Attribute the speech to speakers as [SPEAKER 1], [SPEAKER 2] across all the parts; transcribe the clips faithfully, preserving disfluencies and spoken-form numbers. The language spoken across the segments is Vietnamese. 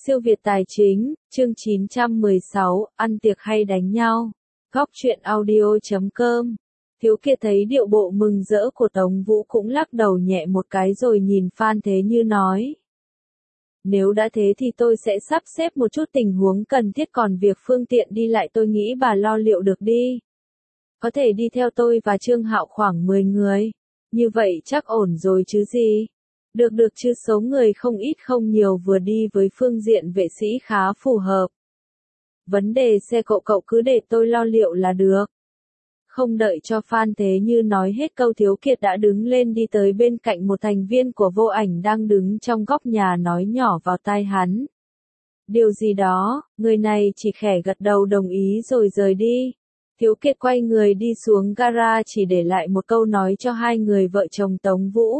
[SPEAKER 1] Siêu Việt Tài Chính, chương chín trăm mười sáu, ăn tiệc hay đánh nhau. Góc truyện audio chấm com. Thiếu Kiệt thấy điệu bộ mừng rỡ của Tống Vũ cũng lắc đầu nhẹ một cái rồi nhìn Phan Thế Như nói. Nếu đã thế thì tôi sẽ sắp xếp một chút tình huống cần thiết, còn việc phương tiện đi lại tôi nghĩ bà lo liệu được đi. Có thể đi theo tôi và Trương Hạo khoảng mười người. Như vậy chắc ổn rồi chứ gì. Được được chứ, số người không ít không nhiều, vừa đi với phương diện vệ sĩ khá phù hợp. Vấn đề xe cộ cậu cứ để tôi lo liệu là được. Không đợi cho Phan Thế Như nói hết câu, Thiếu Kiệt đã đứng lên đi tới bên cạnh một thành viên của Vô Ảnh đang đứng trong góc nhà, nói nhỏ vào tai hắn. Điều gì đó, người này chỉ khẽ gật đầu đồng ý rồi rời đi. Thiếu Kiệt quay người đi xuống gara, chỉ để lại một câu nói cho hai người vợ chồng Tống Vũ.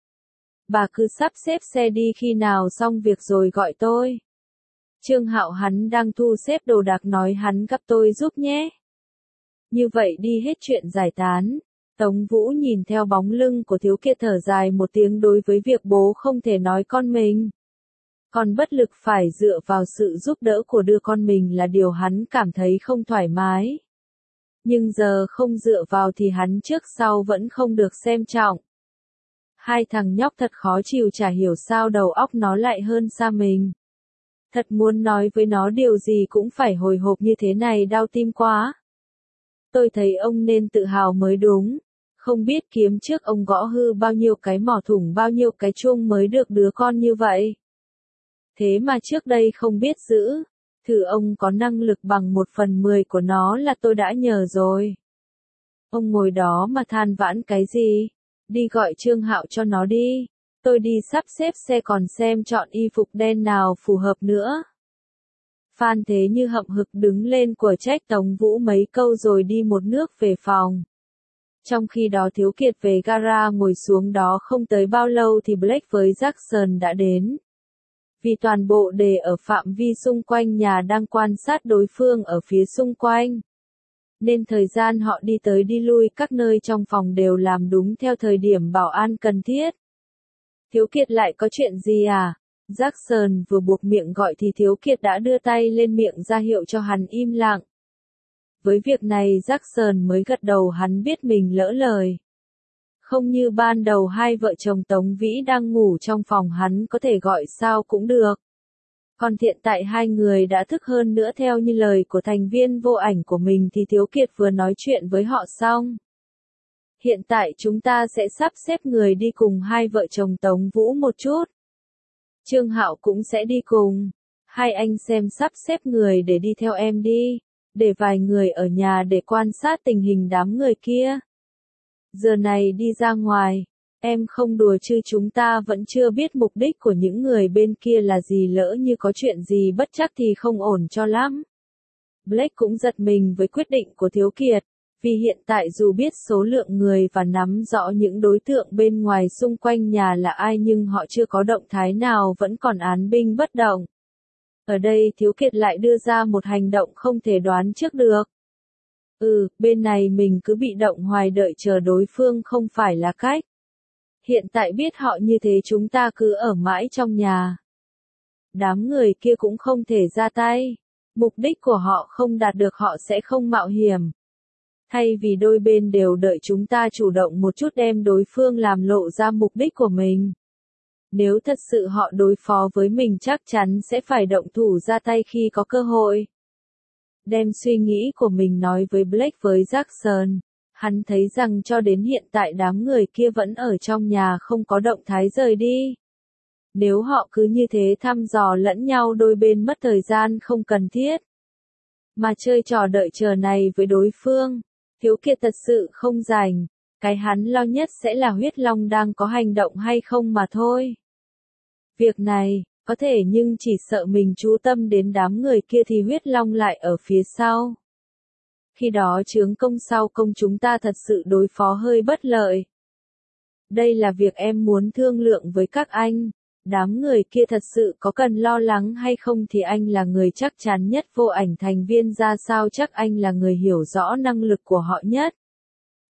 [SPEAKER 1] Bà cứ sắp xếp xe đi, khi nào xong việc rồi gọi tôi. Trương Hạo hắn đang thu xếp đồ đạc, nói hắn gặp tôi giúp nhé. Như vậy đi hết chuyện giải tán. Tống Vũ nhìn theo bóng lưng của Thiếu Kiệt thở dài một tiếng, đối với việc bố không thể nói con mình. Còn bất lực phải dựa vào sự giúp đỡ của đứa con mình là điều hắn cảm thấy không thoải mái. Nhưng giờ không dựa vào thì hắn trước sau vẫn không được xem trọng. Hai thằng nhóc thật khó chịu, chả hiểu sao đầu óc nó lại hơn xa mình. Thật muốn nói với nó điều gì cũng phải hồi hộp như thế này, đau tim quá. Tôi thấy ông nên tự hào mới đúng. Không biết kiếm trước ông gõ hư bao nhiêu cái mỏ, thủng bao nhiêu cái chuông mới được đứa con như vậy. Thế mà trước đây không biết giữ. Thử ông có năng lực bằng một phần mười của nó là tôi đã nhờ rồi. Ông ngồi đó mà than vãn cái gì? Đi gọi Trương Hạo cho nó đi. Tôi đi sắp xếp xe, còn xem chọn y phục đen nào phù hợp nữa. Phan Thế Như hậm hực đứng lên của trách Tống Vũ mấy câu rồi đi một nước về phòng. Trong khi đó Thiếu Kiệt về gara ngồi xuống đó không tới bao lâu thì Blake với Jackson đã đến. Vì toàn bộ đề ở phạm vi xung quanh nhà đang quan sát đối phương ở phía xung quanh. Nên thời gian họ đi tới đi lui các nơi trong phòng đều làm đúng theo thời điểm bảo an cần thiết. Thiếu Kiệt lại có chuyện gì à? Jackson vừa buộc miệng gọi thì Thiếu Kiệt đã đưa tay lên miệng ra hiệu cho hắn im lặng. Với việc này Jackson mới gật đầu, hắn biết mình lỡ lời. Không như ban đầu hai vợ chồng Tống Vĩ đang ngủ trong phòng, hắn có thể gọi sao cũng được. Còn hiện tại hai người đã thức hơn nữa, theo như lời của thành viên Vô Ảnh của mình thì Thiếu Kiệt vừa nói chuyện với họ xong. Hiện tại chúng ta sẽ sắp xếp người đi cùng hai vợ chồng Tống Vũ một chút. Trương Hạo cũng sẽ đi cùng. Hai anh xem sắp xếp người để đi theo em đi. Để vài người ở nhà để quan sát tình hình đám người kia. Giờ này đi ra ngoài. Em không đùa chứ, chúng ta vẫn chưa biết mục đích của những người bên kia là gì, lỡ như có chuyện gì bất trắc thì không ổn cho lắm. Blake cũng giật mình với quyết định của Thiếu Kiệt, vì hiện tại dù biết số lượng người và nắm rõ những đối tượng bên ngoài xung quanh nhà là ai nhưng họ chưa có động thái nào, vẫn còn án binh bất động. Ở đây Thiếu Kiệt lại đưa ra một hành động không thể đoán trước được. Ừ, bên này mình cứ bị động hoài đợi chờ đối phương không phải là cách. Hiện tại biết họ như thế chúng ta cứ ở mãi trong nhà. Đám người kia cũng không thể ra tay. Mục đích của họ không đạt được họ sẽ không mạo hiểm. Thay vì đôi bên đều đợi, chúng ta chủ động một chút đem đối phương làm lộ ra mục đích của mình. Nếu thật sự họ đối phó với mình chắc chắn sẽ phải động thủ ra tay khi có cơ hội. Đem suy nghĩ của mình nói với Blake với Jackson. Hắn thấy rằng cho đến hiện tại đám người kia vẫn ở trong nhà không có động thái rời đi. Nếu họ cứ như thế thăm dò lẫn nhau, đôi bên mất thời gian không cần thiết. Mà chơi trò đợi chờ này với đối phương, Thiếu Kiệt thật sự không rảnh. Cái hắn lo nhất sẽ là Huyết Long đang có hành động hay không mà thôi. Việc này, có thể nhưng chỉ sợ mình chú tâm đến đám người kia thì Huyết Long lại ở phía sau. Khi đó chướng công sau công chúng ta thật sự đối phó hơi bất lợi. Đây là việc em muốn thương lượng với các anh. Đám người kia thật sự có cần lo lắng hay không thì anh là người chắc chắn nhất. Vô Ảnh thành viên ra sao chắc anh là người hiểu rõ năng lực của họ nhất.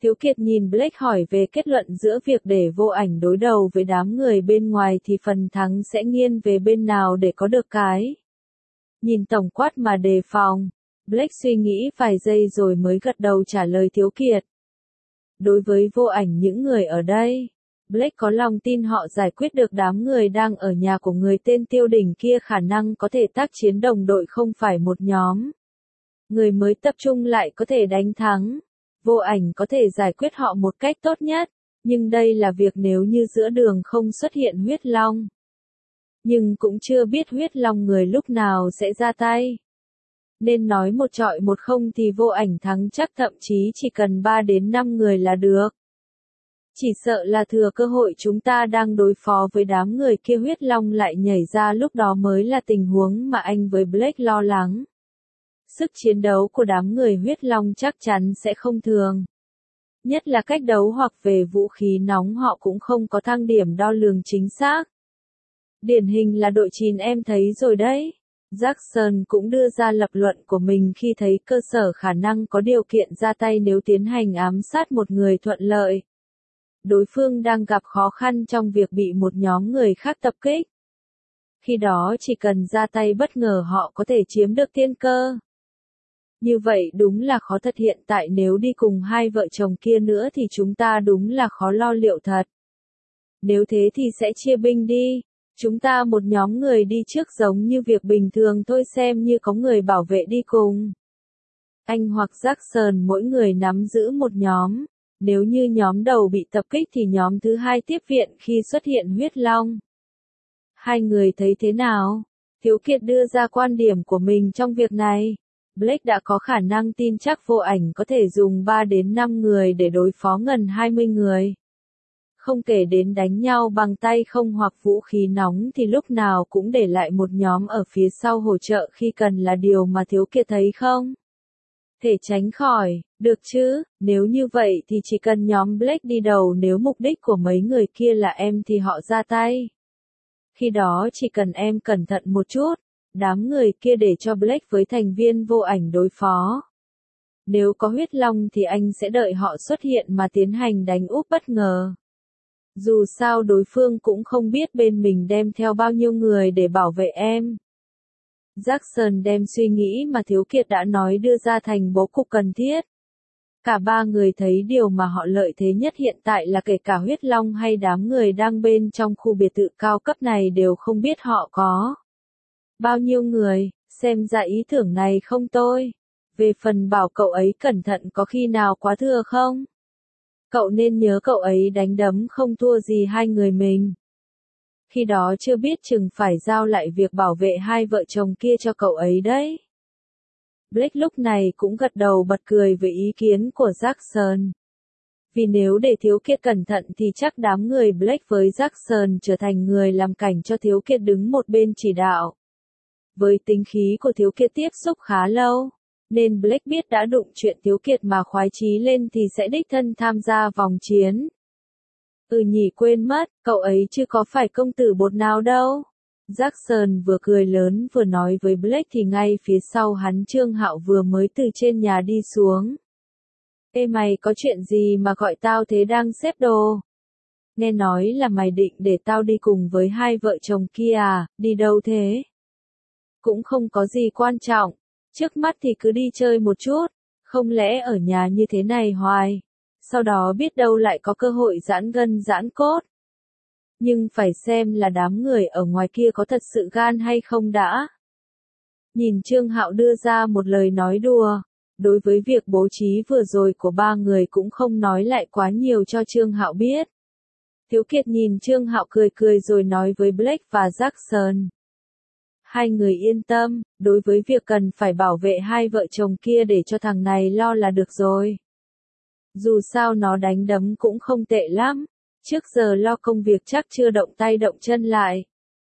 [SPEAKER 1] Thiếu Kiệt nhìn Blake hỏi về kết luận giữa việc để Vô Ảnh đối đầu với đám người bên ngoài thì phần thắng sẽ nghiêng về bên nào để có được cái. Nhìn tổng quát mà đề phòng. Blake suy nghĩ vài giây rồi mới gật đầu trả lời Thiếu Kiệt. Đối với Vô Ảnh những người ở đây, Blake có lòng tin họ giải quyết được đám người đang ở nhà của người tên Tiêu Đỉnh kia, khả năng có thể tác chiến đồng đội không phải một nhóm. Người mới tập trung lại có thể đánh thắng. Vô Ảnh có thể giải quyết họ một cách tốt nhất, nhưng đây là việc nếu như giữa đường không xuất hiện huyết long. Nhưng cũng chưa biết huyết long người lúc nào sẽ ra tay. Nên nói một trọi một không thì Vô Ảnh thắng chắc, thậm chí chỉ cần ba đến năm người là được. Chỉ sợ là thừa cơ hội chúng ta đang đối phó với đám người kia huyết long lại nhảy ra lúc đó mới là tình huống mà anh với Blake lo lắng. Sức chiến đấu của đám người huyết long chắc chắn sẽ không thường. Nhất là cách đấu hoặc về vũ khí nóng họ cũng không có thang điểm đo lường chính xác. Điển hình là đội chín em thấy rồi đấy. Jackson cũng đưa ra lập luận của mình khi thấy cơ sở khả năng có điều kiện ra tay nếu tiến hành ám sát một người thuận lợi. Đối phương đang gặp khó khăn trong việc bị một nhóm người khác tập kích. Khi đó chỉ cần ra tay bất ngờ họ có thể chiếm được tiên cơ. Như vậy đúng là khó thật, hiện tại nếu đi cùng hai vợ chồng kia nữa thì chúng ta đúng là khó lo liệu thật. Nếu thế thì sẽ chia binh đi. Chúng ta một nhóm người đi trước giống như việc bình thường thôi, xem như có người bảo vệ đi cùng. Anh hoặc Jackson mỗi người nắm giữ một nhóm. Nếu như nhóm đầu bị tập kích thì nhóm thứ hai tiếp viện khi xuất hiện huyết long. Hai người thấy thế nào? Thiếu Kiệt đưa ra quan điểm của mình trong việc này. Blake đã có khả năng tin chắc Vô Ảnh có thể dùng ba đến năm người để đối phó gần hai mươi người. Không kể đến đánh nhau bằng tay không hoặc vũ khí nóng thì lúc nào cũng để lại một nhóm ở phía sau hỗ trợ khi cần là điều mà Thiếu Kiệt thấy không thể tránh khỏi, được chứ, nếu như vậy thì chỉ cần nhóm Blake đi đầu, nếu mục đích của mấy người kia là em thì họ ra tay. Khi đó chỉ cần em cẩn thận một chút, đám người kia để cho Blake với thành viên Vô Ảnh đối phó. Nếu có huyết long thì anh sẽ đợi họ xuất hiện mà tiến hành đánh úp bất ngờ. Dù sao đối phương cũng không biết bên mình đem theo bao nhiêu người để bảo vệ em. Jackson đem suy nghĩ mà Thiếu Kiệt đã nói đưa ra thành bố cục cần thiết. Cả ba người thấy điều mà họ lợi thế nhất hiện tại là kể cả huyết long hay đám người đang bên trong khu biệt thự cao cấp này đều không biết họ có bao nhiêu người, xem ra ý tưởng này không tồi. Về phần bảo cậu ấy cẩn thận có khi nào quá thừa không? Cậu nên nhớ cậu ấy đánh đấm không thua gì hai người mình. Khi đó chưa biết chừng phải giao lại việc bảo vệ hai vợ chồng kia cho cậu ấy đấy. Blake lúc này cũng gật đầu bật cười với ý kiến của Jackson. Vì nếu để Thiếu Kiệt cẩn thận thì chắc đám người Blake với Jackson trở thành người làm cảnh cho Thiếu Kiệt đứng một bên chỉ đạo. Với tính khí của Thiếu Kiệt tiếp xúc khá lâu, nên Blake biết đã đụng chuyện Thiếu Kiệt mà khoái chí lên thì sẽ đích thân tham gia vòng chiến. Ừ nhỉ, quên mất, cậu ấy chứ có phải công tử bột nào đâu. Jackson vừa cười lớn vừa nói với Blake thì ngay phía sau hắn Trương Hạo vừa mới từ trên nhà đi xuống. Ê mày, có chuyện gì mà gọi tao thế, đang xếp đồ? Nghe nói là mày định để tao đi cùng với hai vợ chồng kia à, đi đâu thế? Cũng không có gì quan trọng, trước mắt thì cứ đi chơi một chút, không lẽ ở nhà như thế này hoài, sau đó biết đâu lại có cơ hội giãn gân giãn cốt. Nhưng phải xem là đám người ở ngoài kia có thật sự gan hay không đã. Nhìn Trương Hạo đưa ra một lời nói đùa, đối với việc bố trí vừa rồi của ba người cũng không nói lại quá nhiều cho Trương Hạo biết. Thiếu Kiệt nhìn Trương Hạo cười cười rồi nói với Blake và Jackson. Hai người yên tâm, đối với việc cần phải bảo vệ hai vợ chồng kia để cho thằng này lo là được rồi. Dù sao nó đánh đấm cũng không tệ lắm, trước giờ lo công việc chắc chưa động tay động chân lại.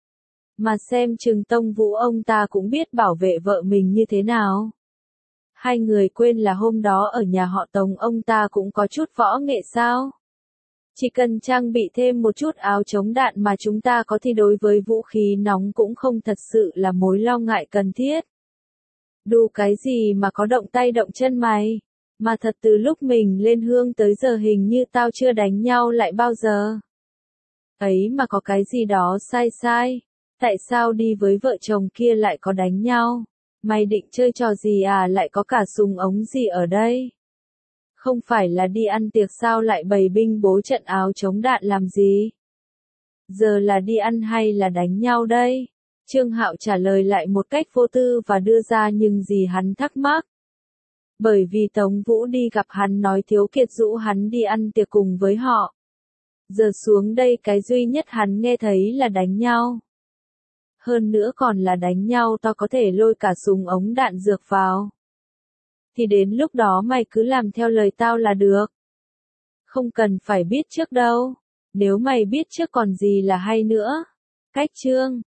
[SPEAKER 1] Mà xem chừng Tông Vũ ông ta cũng biết bảo vệ vợ mình như thế nào. Hai người quên là hôm đó ở nhà họ Tống ông ta cũng có chút võ nghệ sao? Chỉ cần trang bị thêm một chút áo chống đạn mà chúng ta có thì đối với vũ khí nóng cũng không thật sự là mối lo ngại cần thiết. Đù cái gì mà có động tay động chân mày? Mà thật từ lúc mình lên hương tới giờ hình như tao chưa đánh nhau lại bao giờ. Ấy mà có cái gì đó sai sai. Tại sao đi với vợ chồng kia lại có đánh nhau? Mày định chơi trò gì à, lại có cả súng ống gì ở đây? Không phải là đi ăn tiệc sao lại bày binh bố trận áo chống đạn làm gì? Giờ là đi ăn hay là đánh nhau đây? Trương Hạo trả lời lại một cách vô tư và đưa ra những gì hắn thắc mắc. Bởi vì Tống Vũ đi gặp hắn nói Thiếu Kiệt rủ hắn đi ăn tiệc cùng với họ. Giờ xuống đây cái duy nhất hắn nghe thấy là đánh nhau. Hơn nữa còn là đánh nhau tao có thể lôi cả súng ống đạn dược vào. Thì đến lúc đó mày cứ làm theo lời tao là được. Không cần phải biết trước đâu. Nếu mày biết trước còn gì là hay nữa. Cách chương